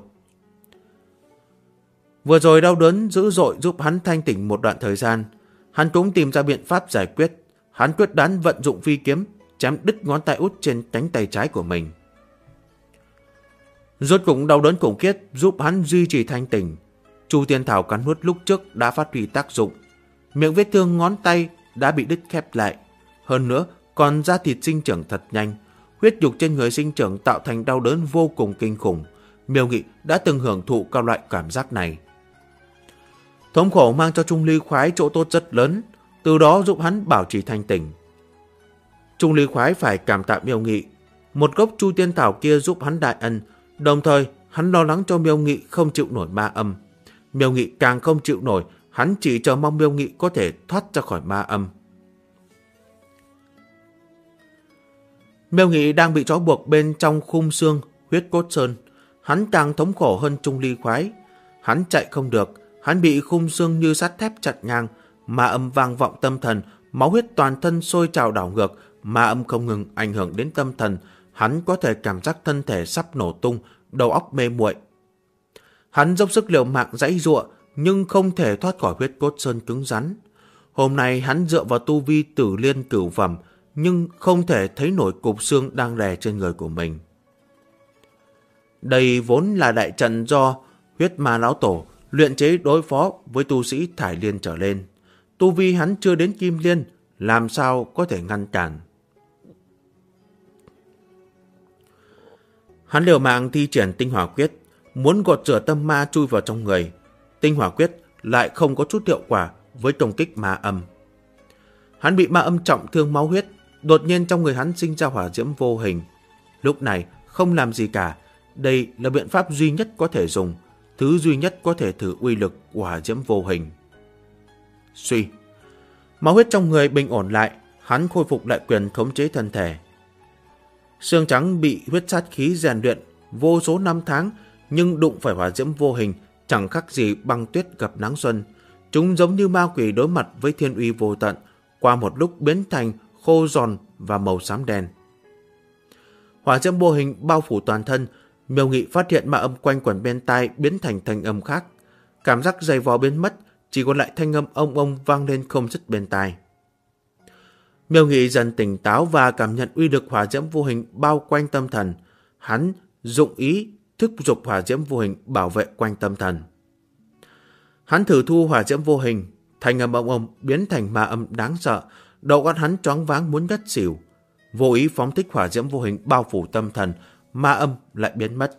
Vừa rồi đau đớn dữ dội giúp hắn thanh tỉnh một đoạn thời gian. Hắn cũng tìm ra biện pháp giải quyết. Hắn quyết đoán vận dụng phi kiếm, chém đứt ngón tay út trên cánh tay trái của mình. Rốt cũng đau đớn khủng khiếp giúp hắn duy trì thanh tỉnh. Chu Tiên Thảo cắn nuốt lúc trước đã phát huy tác dụng. Miệng vết thương ngón tay đã bị đứt khép lại. Hơn nữa còn da thịt sinh trưởng thật nhanh. Huyết nhục trên người sinh trưởng tạo thành đau đớn vô cùng kinh khủng. Miêu Nghị đã từng hưởng thụ các loại cảm giác này. Thống khổ mang cho Trung Ly Khoái chỗ tốt rất lớn, từ đó giúp hắn bảo trì thanh tỉnh. Trung Ly Khoái phải cảm tạ Miêu Nghị. Một gốc Chu Tiên Thảo kia giúp hắn đại ân, đồng thời hắn lo lắng cho Miêu Nghị không chịu nổi ma âm. Miêu Nghị càng không chịu nổi, hắn chỉ chờ mong Miêu Nghị có thể thoát ra khỏi ma âm. Miêu Nghị đang bị trói buộc bên trong khung xương huyết cốt sơn. Hắn càng thống khổ hơn Trung Ly Khoái. Hắn chạy không được, hắn bị khung xương như sắt thép chặn ngang. Ma âm vang vọng tâm thần, máu huyết toàn thân sôi trào đảo ngược. Ma âm không ngừng ảnh hưởng đến tâm thần. Hắn có thể cảm giác thân thể sắp nổ tung, đầu óc mê muội. Hắn dốc sức liều mạng giãy giụa, nhưng không thể thoát khỏi huyết cốt sơn cứng rắn. Hôm nay hắn dựa vào tu vi tử liên cửu phẩm, nhưng không thể thấy nổi cục xương đang đè trên người của mình. Đây vốn là đại trận do huyết ma lão tổ luyện chế đối phó với tu sĩ Thải Liên trở lên. Tu vi hắn chưa đến Kim Liên, làm sao có thể ngăn cản. Hắn liều mạng thi triển tinh hỏa quyết, muốn gột rửa tâm ma chui vào trong người. Tinh hỏa quyết lại không có chút hiệu quả với công kích ma âm. Hắn bị ma âm trọng thương máu huyết, đột nhiên trong người hắn sinh ra hỏa diễm vô hình. Lúc này không làm gì cả, đây là biện pháp duy nhất có thể dùng, thứ duy nhất có thể thử uy lực của hỏa diễm vô hình. Suy, máu huyết trong người bình ổn lại, hắn khôi phục lại quyền khống chế thân thể. Xương trắng bị huyết sát khí rèn luyện vô số năm tháng, nhưng đụng phải hỏa diễm vô hình chẳng khác gì băng tuyết gặp nắng xuân. Chúng giống như ma quỷ đối mặt với thiên uy vô tận, qua một lúc biến thành khô giòn và màu xám đen. Hỏa diễm vô hình bao phủ toàn thân, Miêu Nghị phát hiện ma âm quanh quẩn bên tai biến thành thanh âm khác. Cảm giác dày vò biến mất, chỉ còn lại thanh âm ông ông vang lên không dứt bên tai. Miêu Nghị dần tỉnh táo và cảm nhận uy lực hỏa diễm vô hình bao quanh tâm thần. Hắn dụng ý thúc giục hỏa diễm vô hình bảo vệ quanh tâm thần. Hắn thử thu hỏa diễm vô hình, thanh âm ông ông biến thành ma âm đáng sợ, đầu óc hắn choáng váng muốn ngất xỉu. Vô ý phóng thích hỏa diễm vô hình bao phủ tâm thần, ma âm lại biến mất.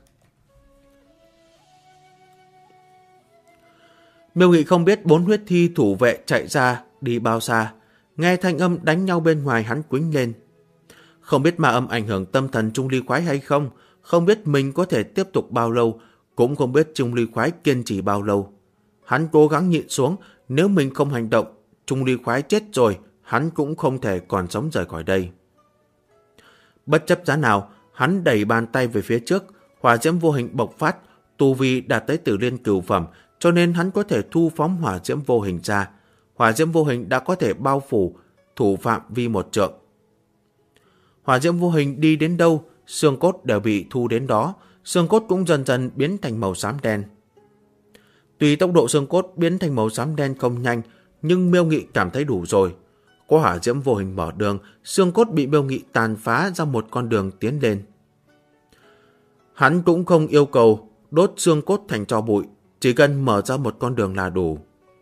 Miêu Nghị không biết 4 huyết thi thủ vệ chạy ra đi bao xa, nghe thanh âm đánh nhau bên ngoài hắn quĩnh lên. Không biết ma âm ảnh hưởng tâm thần Trung Ly Khoái hay không, không biết mình có thể tiếp tục bao lâu, cũng không biết Trung Ly Khoái kiên trì bao lâu. Hắn cố gắng nhịn xuống, nếu mình không hành động, Trung Ly Khoái chết rồi, hắn cũng không thể còn sống rời khỏi đây. Bất chấp giá nào, hắn đẩy bàn tay về phía trước, hỏa diễm vô hình bộc phát, tu vi đạt tới Tử Liên cửu phẩm, cho nên hắn có thể thu phóng hỏa diễm vô hình ra. Hỏa diễm vô hình đã có thể bao phủ thủ phạm vi 1 trượng. Hỏa diễm vô hình đi đến đâu, xương cốt đều bị thu đến đó, xương cốt cũng dần dần biến thành màu xám đen. Tuy tốc độ xương cốt biến thành màu xám đen không nhanh, nhưng Miêu Nghị cảm thấy đủ rồi. Có hỏa diễm vô hình mở đường, xương cốt bị Miêu Nghị tàn phá ra một con đường tiến lên. Hắn cũng không yêu cầu đốt xương cốt thành tro bụi, chỉ cần mở ra một con đường là đủ.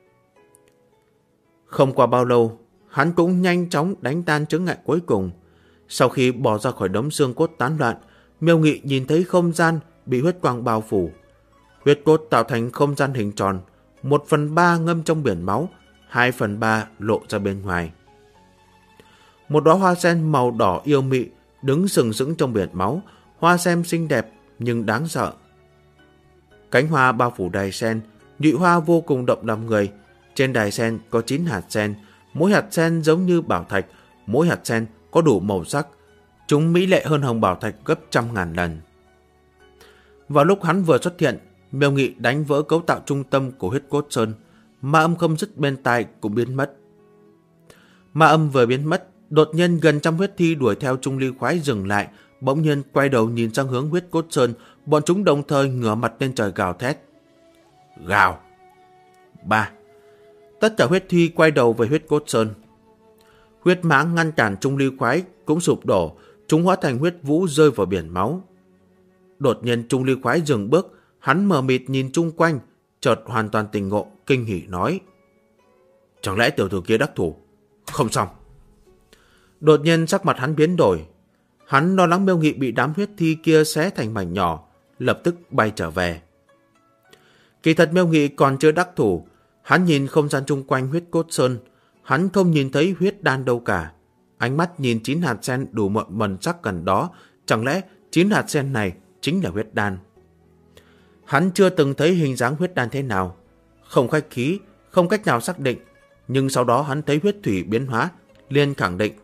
Không qua bao lâu, hắn cũng nhanh chóng đánh tan chướng ngại cuối cùng. Sau khi bỏ ra khỏi đống xương cốt tán loạn, Miêu Nghị nhìn thấy không gian bị huyết quang bao phủ. Huyết cốt tạo thành không gian hình tròn, 1/3 ngâm trong biển máu, 2/3 lộ ra bên ngoài. Một đóa hoa sen màu đỏ yêu mị đứng sừng sững trong biển máu, hoa sen xinh đẹp nhưng đáng sợ. Cánh hoa bao phủ đài sen, nhụy hoa vô cùng động lòng người. Trên đài sen có 9 hạt sen, mỗi hạt sen giống như bảo thạch, mỗi hạt sen có đủ màu sắc. Chúng mỹ lệ hơn hồng bảo thạch gấp 100.000 lần. Vào lúc hắn vừa xuất hiện, Miêu Nghị đánh vỡ cấu tạo trung tâm của huyết cốt sơn, ma âm không dứt bên tai cũng biến mất. Ma âm vừa biến mất, đột nhiên gần trăm huyết thi đuổi theo Trung Ly Khoái dừng lại, bỗng nhiên quay đầu nhìn sang hướng huyết cốt sơn, bọn chúng đồng thời ngửa mặt lên trời gào thét. Gào! 3. Tất cả huyết thi quay đầu về huyết cốt sơn. Huyết mãng ngăn cản Trung Ly Khoái cũng sụp đổ, chúng hóa thành huyết vũ rơi vào biển máu. Đột nhiên Trung Ly Khoái dừng bước, hắn mờ mịt nhìn chung quanh, chợt hoàn toàn tỉnh ngộ, kinh hỉ nói: chẳng lẽ tiểu tử kia đắc thủ? Không xong. Đột nhiên sắc mặt hắn biến đổi, hắn lo lắng Miêu Nghị bị đám huyết thi kia xé thành mảnh nhỏ, lập tức bay trở về. Kỳ thật Miêu Nghị còn chưa đắc thủ, hắn nhìn không gian chung quanh huyết cốt sơn, hắn không nhìn thấy huyết đan đâu cả. Ánh mắt nhìn 9 hạt sen đủ mọi mần sắc gần đó, chẳng lẽ 9 hạt sen này chính là huyết đan? Hắn chưa từng thấy hình dáng huyết đan thế nào, không khách khí, không cách nào xác định, nhưng sau đó hắn thấy huyết thủy biến hóa, liền khẳng định.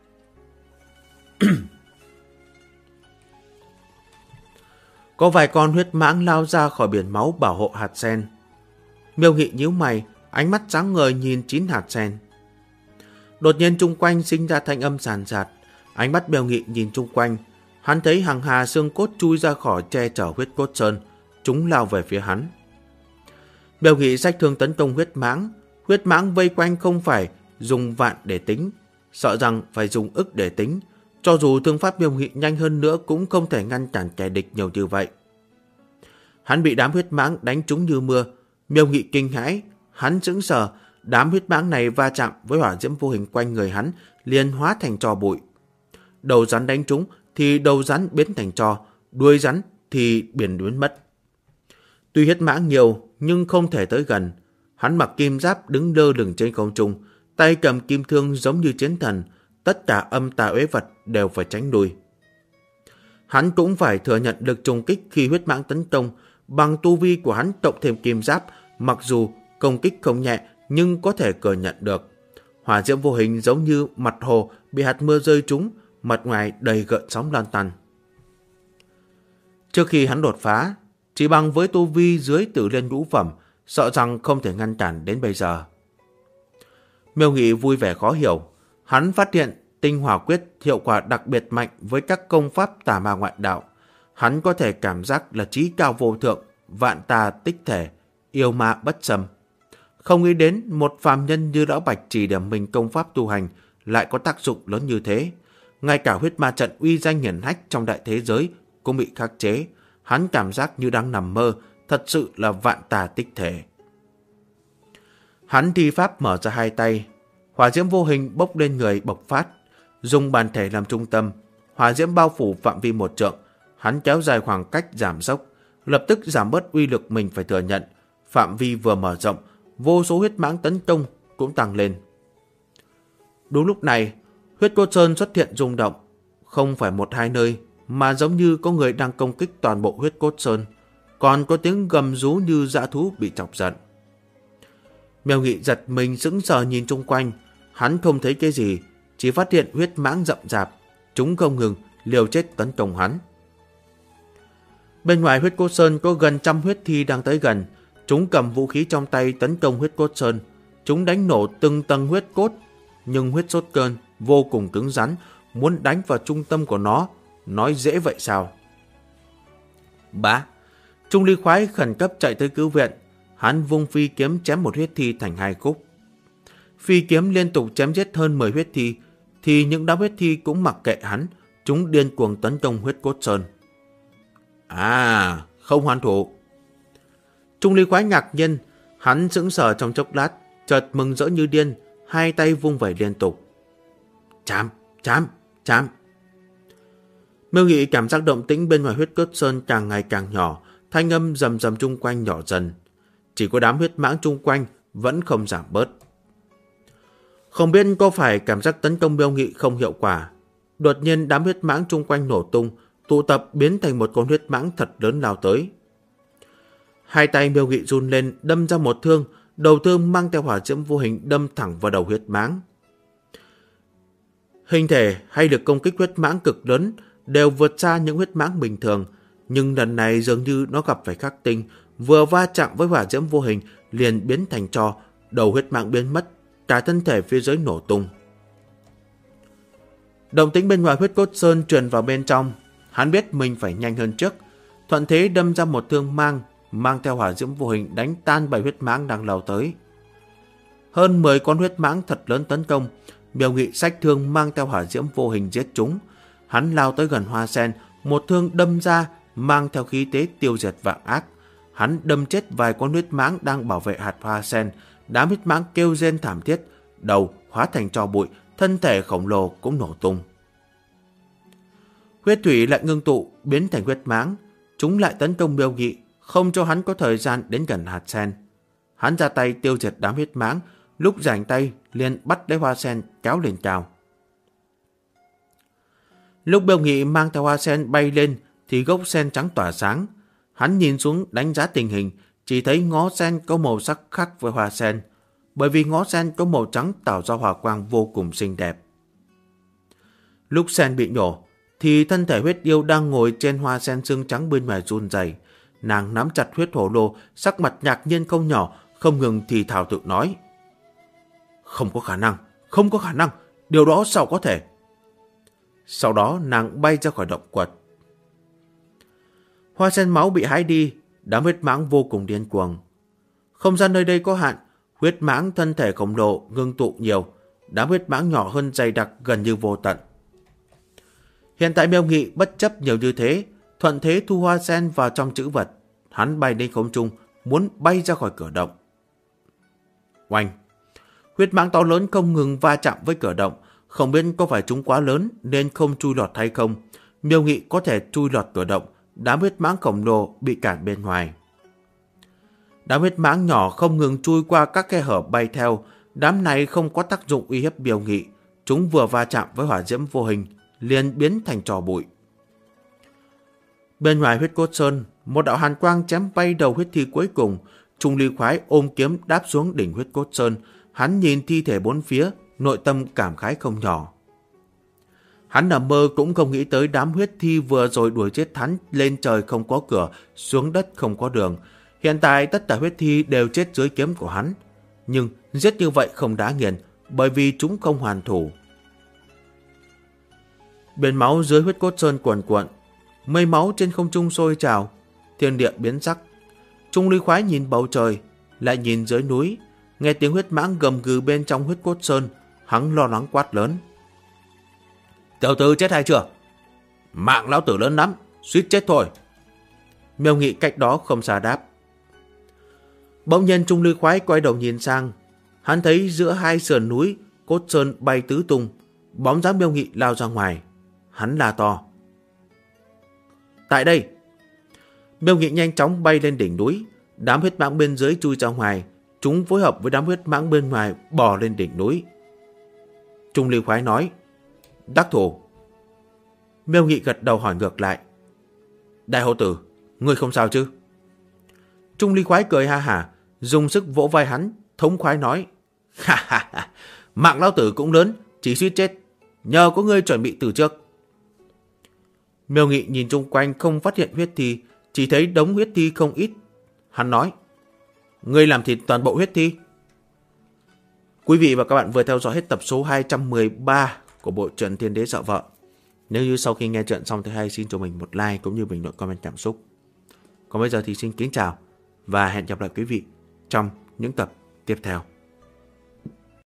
Có vài con huyết mãng lao ra khỏi biển máu bảo hộ hạt sen. Miêu Nghị nhíu mày, ánh mắt sáng ngời nhìn 9 hạt sen. Đột nhiên chung quanh sinh ra thanh âm sàn sạt, ánh mắt Miêu Nghị nhìn chung quanh, hắn thấy hàng hà xương cốt chui ra khỏi che chở huyết cốt sơn, chúng lao về phía hắn. Miêu Nghị xách thương tấn công huyết mãng vây quanh không phải dùng vạn để tính, sợ rằng phải dùng ức để tính. Cho dù thương pháp Miêu Nghị nhanh hơn nữa cũng không thể ngăn cản kẻ địch nhiều như vậy. Hắn bị đám huyết mãng đánh trúng như mưa, Miêu Nghị kinh hãi, hắn sững sờ, đám huyết mãng này va chạm với hỏa diễm vô hình quanh người hắn liền hóa thành tro bụi. Đầu rắn đánh trúng thì đầu rắn biến thành tro, đuôi rắn thì biến mất. Tuy huyết mãng nhiều nhưng không thể tới gần. Hắn mặc kim giáp đứng lơ lửng trên không trung, tay cầm kim thương giống như chiến thần, tất cả âm tà uế vật đều phải tránh lui. Hắn cũng phải thừa nhận lực trùng kích khi huyết mãng tấn công. Bằng tu vi của hắn cộng thêm kim giáp, mặc dù công kích không nhẹ nhưng có thể thừa nhận được. Hỏa diễm vô hình giống như mặt hồ bị hạt mưa rơi trúng, mặt ngoài đầy gợn sóng lan tăn. Trước khi hắn đột phá, chỉ bằng với tu vi dưới Tử Liên ngũ phẩm, sợ rằng không thể ngăn cản đến bây giờ. Miêu Nghị vui vẻ khó hiểu. Hắn phát hiện tinh hỏa quyết hiệu quả đặc biệt mạnh với các công pháp tà ma ngoại đạo. Hắn có thể cảm giác là trí cao vô thượng, vạn tà tích thể, yêu ma bất xâm. Không nghĩ đến một phàm nhân như Lão Bạch chỉ điểm mình công pháp tu hành lại có tác dụng lớn như thế. Ngay cả huyết ma trận uy danh hiển hách trong đại thế giới cũng bị khắc chế. Hắn cảm giác như đang nằm mơ, thật sự là vạn tà tích thể. Hắn thi pháp mở ra hai tay, hỏa diễm vô hình bốc lên người bộc phát, dùng bản thể làm trung tâm, hỏa diễm bao phủ phạm vi 1 trượng. Hắn kéo dài khoảng cách giảm dốc, lập tức giảm bớt uy lực mình phải thừa nhận. Phạm vi vừa mở rộng, vô số huyết mãng tấn công cũng tăng lên. Đúng lúc này, Huyết Cốt Sơn xuất hiện rung động, không phải 1-2 nơi, mà giống như có người đang công kích toàn bộ Huyết Cốt Sơn, còn có tiếng gầm rú như dã thú bị chọc giận. Miêu Nghị giật mình sững sờ nhìn chung quanh, hắn không thấy cái gì, chỉ phát hiện huyết mãng rậm rạp, chúng không ngừng liều chết tấn công hắn. Bên ngoài Huyết Cốt Sơn có gần 100 huyết thi đang tới gần, chúng cầm vũ khí trong tay tấn công Huyết Cốt Sơn. Chúng đánh nổ từng tầng huyết cốt, nhưng huyết sốt cơn vô cùng cứng rắn, muốn đánh vào trung tâm của nó, nói dễ vậy sao? Bá! Trung Ly Khoái khẩn cấp chạy tới cứu viện, hắn vung phi kiếm chém một huyết thi thành 2 khúc. Phi kiếm liên tục chém giết hơn 10 huyết thi, thì những đám huyết thi cũng mặc kệ hắn, chúng điên cuồng tấn công Huyết Cốt Sơn. À, không hoàn thủ. Trung Ly Khoái ngạc nhiên, hắn sững sờ trong chốc lát, chợt mừng rỡ như điên, hai tay vung vẩy liên tục. Chám, chám, chám. Miêu Nghị cảm giác động tĩnh bên ngoài Huyết Cốt Sơn càng ngày càng nhỏ, thanh âm rầm rầm chung quanh nhỏ dần. Chỉ có đám huyết mãng chung quanh vẫn không giảm bớt. Không biết có phải cảm giác tấn công Miêu Nghị không hiệu quả. Đột nhiên đám huyết mãng chung quanh nổ tung, tụ tập biến thành một con huyết mãng thật lớn lao tới. Hai tay Miêu Nghị run lên, đâm ra một thương, đầu thương mang theo hỏa diễm vô hình đâm thẳng vào đầu huyết mãng. Hình thể hay lực công kích huyết mãng cực lớn đều vượt xa những huyết mãng bình thường, nhưng lần này dường như nó gặp phải khắc tinh, vừa va chạm với hỏa diễm vô hình liền biến thành tro, đầu huyết mãng biến mất, cả thân thể phía dưới nổ tung. Động tĩnh bên ngoài Huyết Cốt Sơn truyền vào bên trong, hắn biết mình phải nhanh hơn trước, thuận thế đâm ra một thương mang theo hỏa diễm vô hình đánh tan bầy huyết mãng đang lao tới. Hơn 10 con huyết mãng thật lớn tấn công, Miêu Nghị xách thương mang theo hỏa diễm vô hình giết chúng. Hắn lao tới gần hoa sen, một thương đâm ra mang theo khí thế tiêu diệt vạn ác. Hắn đâm chết vài con huyết mãng đang bảo vệ hạt hoa sen, đám huyết mãng kêu rên thảm thiết, đầu hóa thành tro bụi, thân thể khổng lồ cũng nổ tung. Huyết thủy lại ngưng tụ biến thành huyết mãng, chúng lại tấn công Miêu Nghị, không cho hắn có thời gian đến gần hạt sen. Hắn ra tay tiêu diệt đám huyết mãng, lúc rảnh tay liền bắt lấy hoa sen kéo lên cao. Lúc Miêu Nghị mang theo hoa sen bay lên thì gốc sen trắng tỏa sáng. Hắn nhìn xuống đánh giá tình hình, chỉ thấy ngó sen có màu sắc khác với hoa sen, bởi vì ngó sen có màu trắng tạo ra hỏa quang vô cùng xinh đẹp. Lúc sen bị nhổ thì thân thể huyết yêu đang ngồi trên hoa sen xương trắng bên ngoài run rẩy. Nàng nắm chặt huyết hổ lô, sắc mặt ngạc nhiên không nhỏ, không ngừng thì thào tự nói. Không có khả năng, điều đó sao có thể? Sau đó nàng bay ra khỏi động quật. Hoa sen máu bị hái đi, đám huyết mãng vô cùng điên cuồng. Không gian nơi đây có hạn, huyết mãng thân thể khổng lồ ngưng tụ nhiều, đám huyết mãng nhỏ hơn dày đặc gần như vô tận. Hiện tại Miêu Nghị bất chấp nhiều như thế, thuận thế thu hoa sen vào trong trữ vật. Hắn bay lên không trung, muốn bay ra khỏi cửa động. Oanh! Huyết mãng to lớn không ngừng va chạm với cửa động, không biết có phải chúng quá lớn nên không chui lọt hay không. Miêu Nghị có thể chui lọt cửa động, đám huyết mãng khổng lồ bị cản bên ngoài. Đám huyết mãng nhỏ không ngừng chui qua các khe hở bay theo, đám này không có tác dụng uy hiếp Miêu Nghị, chúng vừa va chạm với hỏa diễm vô hình, liền biến thành tro bụi. Bên ngoài Huyết Cốt Sơn, một đạo hàn quang chém bay đầu huyết thi cuối cùng. Trung Ly Khoái ôm kiếm đáp xuống đỉnh Huyết Cốt Sơn, hắn nhìn thi thể bốn phía, nội tâm cảm khái không nhỏ. Hắn nằm mơ cũng không nghĩ tới đám huyết thi vừa rồi đuổi giết hắn lên trời không có cửa, xuống đất không có đường. Hiện tại tất cả huyết thi đều chết dưới kiếm của hắn. Nhưng giết như vậy không đã nghiền, bởi vì chúng không hoàn thủ. Biển máu dưới Huyết Cốt Sơn cuồn cuộn, mây máu trên không trung sôi trào, thiên địa biến sắc. Trung Ly Khoái nhìn bầu trời, lại nhìn dưới núi, nghe tiếng huyết mãng gầm gừ bên trong Huyết Cốt Sơn, hắn lo lắng quát lớn. Tiểu tử chết hay chưa? Mạng lão tử lớn lắm, suýt chết thôi. Miêu Nghị cách đó không xa đáp. Bỗng nhiên Trung Ly Khoái quay đầu nhìn sang, hắn thấy giữa hai sườn núi Cốt Sơn bay tứ tung, bóng dáng Miêu Nghị lao ra ngoài. Hắn la to. Tại đây! Miêu Nghị nhanh chóng bay lên đỉnh núi, đám huyết mãng bên dưới chui ra ngoài, chúng phối hợp với đám huyết mãng bên ngoài bò lên đỉnh núi. Trung Ly Khoái nói. Đắc thủ. Miêu Nghị gật đầu hỏi ngược lại. Đại hổ tử, ngươi không sao chứ? Trung Ly Khoái cười ha hả, dùng sức vỗ vai hắn, thống khoái nói. Ha ha ha, mạng lão tử cũng lớn, chỉ suýt chết, nhờ có ngươi chuẩn bị từ trước. Miêu Nghị nhìn chung quanh không phát hiện huyết thi, chỉ thấy đống huyết thi không ít. Hắn nói. Ngươi làm thịt toàn bộ huyết thi. Quý vị và các bạn vừa theo dõi hết tập số 213 của bộ truyện Thiên Đế Sợ Vợ. Nếu như sau khi nghe truyện xong thì hãy xin cho mình một like cũng như bình luận comment cảm xúc. Còn bây giờ thì xin kính chào và hẹn gặp lại quý vị trong những tập tiếp theo.